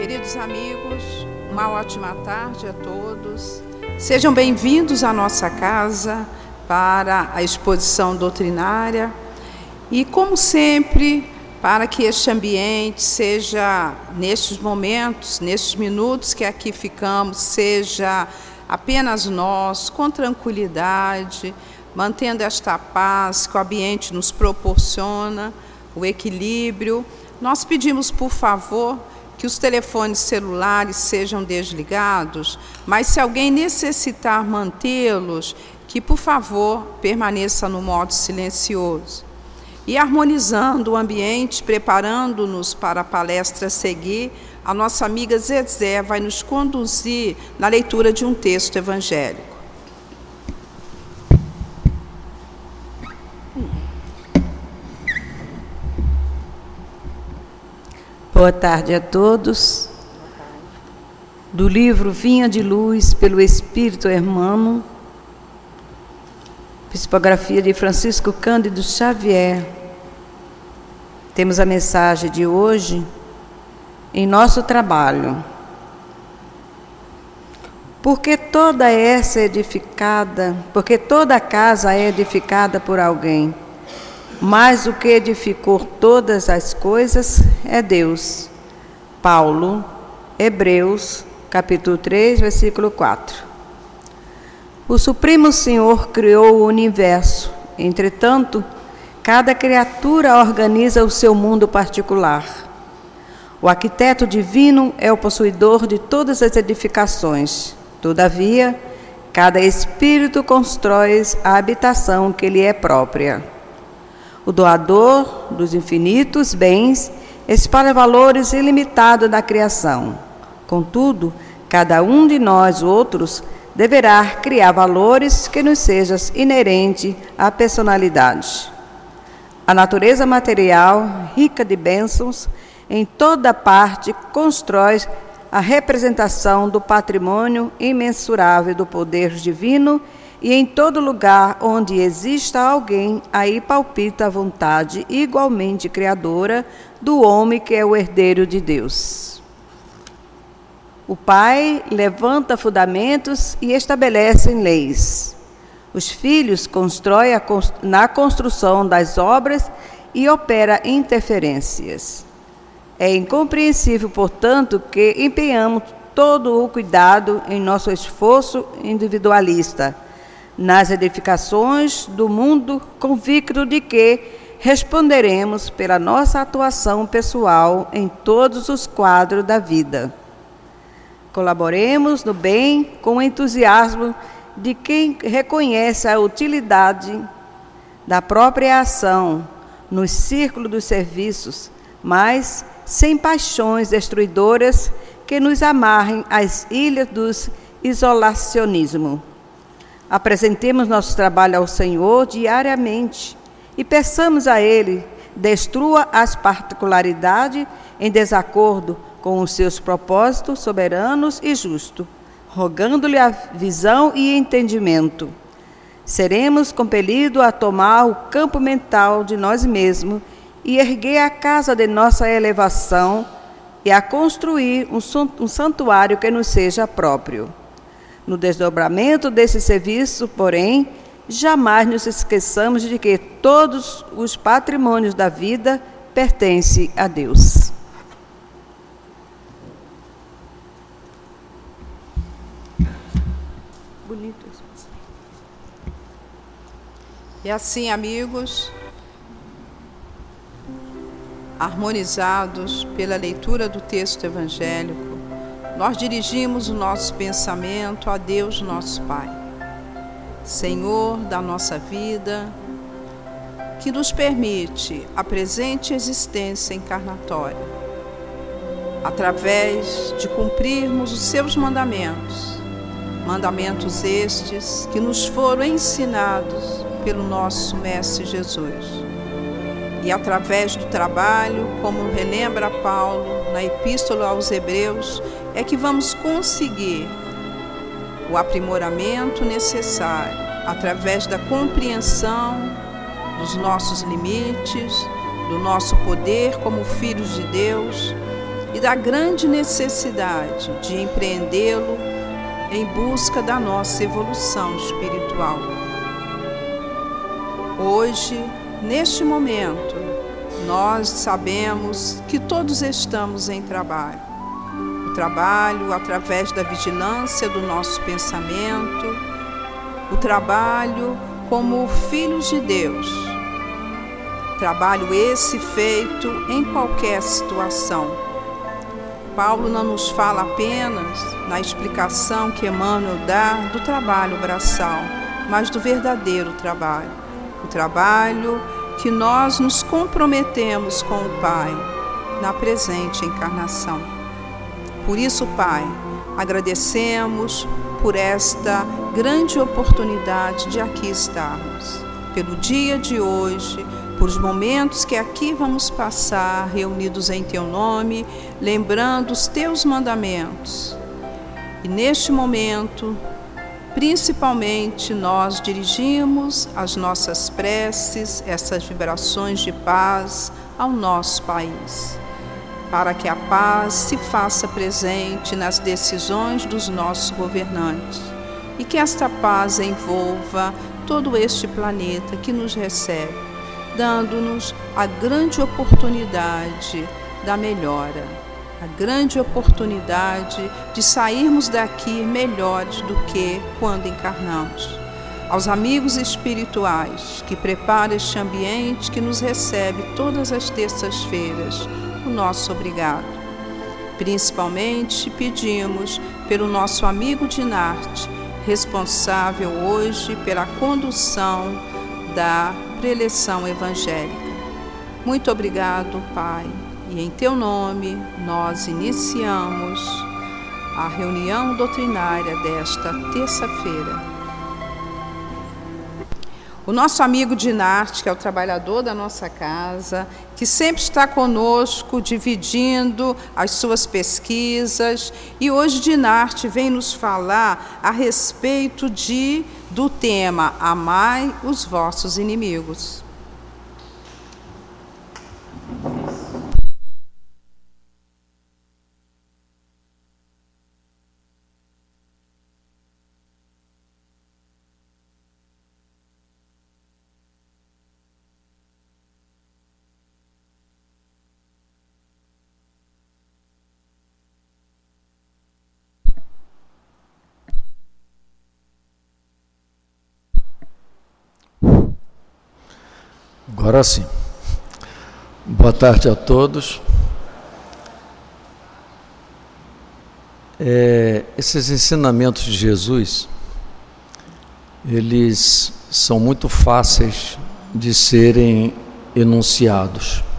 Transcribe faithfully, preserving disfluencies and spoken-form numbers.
Queridos amigos, uma ótima tarde a todos. Sejam bem-vindos à nossa casa para a exposição doutrinária e, como sempre, para que este ambiente seja, nestes momentos, nestes minutos que aqui ficamos, seja apenas nós, com tranquilidade, mantendo esta paz que o ambiente nos proporciona, o equilíbrio. Nós pedimos, por favor, que os telefones celulares sejam desligados, mas se alguém necessitar mantê-los, que, por favor, permaneça no modo silencioso. E harmonizando o ambiente, preparando-nos para a palestra a seguir, a nossa amiga Zezé vai nos conduzir na leitura de um texto evangélico. Boa tarde a todos. Do livro Vinha de Luz, pelo Espírito Hermano, psicografia de Francisco Cândido Xavier. Temos a mensagem de hoje: em nosso trabalho. Porque toda essa é edificada, porque toda casa é edificada por alguém, mas o que edificou todas as coisas é Deus. Paulo, Hebreus, capítulo três, versículo quatro. O Supremo Senhor criou o universo. Entretanto, cada criatura organiza o seu mundo particular. O arquiteto divino é o possuidor de todas as edificações. Todavia, cada espírito constrói a habitação que lhe é própria. O doador dos infinitos bens espalha valores ilimitados da criação. Contudo, cada um de nós outros deverá criar valores que nos sejam inerentes à personalidade. A natureza material, rica de bênçãos, em toda parte constrói a representação do patrimônio imensurável do poder divino, e em todo lugar onde exista alguém, aí palpita a vontade igualmente criadora do homem que é o herdeiro de Deus. O Pai levanta fundamentos e estabelece leis. Os filhos constroem a, na construção das obras e opera interferências. É incompreensível, portanto, que empenhamos todo o cuidado em nosso esforço individualista, nas edificações do mundo, convicto de que responderemos pela nossa atuação pessoal em todos os quadros da vida. Colaboremos no bem com o entusiasmo de quem reconhece a utilidade da própria ação no círculo dos serviços, mas sem paixões destruidoras que nos amarrem às ilhas do isolacionismo. Apresentemos nosso trabalho ao Senhor diariamente e peçamos a Ele, destrua as particularidades em desacordo com os seus propósitos soberanos e justos, rogando-lhe a visão e entendimento. Seremos compelidos a tomar o campo mental de nós mesmos e erguer a casa de nossa elevação e a construir um santuário que nos seja próprio. No desdobramento desse serviço, porém, jamais nos esqueçamos de que todos os patrimônios da vida pertencem a Deus. Bonito isso. E assim, amigos, harmonizados pela leitura do texto evangélico, nós dirigimos o nosso pensamento a Deus, nosso Pai, Senhor da nossa vida, que nos permite a presente existência encarnatória, através de cumprirmos os seus mandamentos, mandamentos estes que nos foram ensinados pelo nosso Mestre Jesus. E através do trabalho, como relembra Paulo na Epístola aos Hebreus, é que vamos conseguir o aprimoramento necessário através da compreensão dos nossos limites, do nosso poder como filhos de Deus, e da grande necessidade de empreendê-lo em busca da nossa evolução espiritual. Hoje, neste momento, nós sabemos que todos estamos em trabalho. O trabalho através da vigilância do nosso pensamento, o trabalho como filhos de Deus. Trabalho esse feito em qualquer situação. Paulo não nos fala apenas na explicação que Emmanuel dá do trabalho braçal, mas do verdadeiro trabalho. O trabalho que nós nos comprometemos com o Pai na presente encarnação. Por isso, Pai, agradecemos por esta grande oportunidade de aqui estarmos, pelo dia de hoje, por os momentos que aqui vamos passar reunidos em Teu nome, lembrando os Teus mandamentos. E neste momento, principalmente, nós dirigimos as nossas preces, essas vibrações de paz ao nosso país, para que a paz se faça presente nas decisões dos nossos governantes e que esta paz envolva todo este planeta que nos recebe, dando-nos a grande oportunidade da melhora, a grande oportunidade de sairmos daqui melhores do que quando encarnamos. Aos amigos espirituais que preparam este ambiente que nos recebe todas as terças-feiras, o nosso obrigado. Principalmente pedimos pelo nosso amigo Dinarte, responsável hoje pela condução da preleção evangélica. Muito obrigado, Pai, e em Teu nome nós iniciamos a reunião doutrinária desta terça-feira. O nosso amigo Dinarte, que é o trabalhador da nossa casa, que sempre está conosco, dividindo as suas pesquisas, e hoje Dinarte vem nos falar a respeito de, do tema Amai os vossos inimigos. Agora sim. Boa tarde a todos. É, esses ensinamentos de Jesus, eles são muito fáceis de serem enunciados.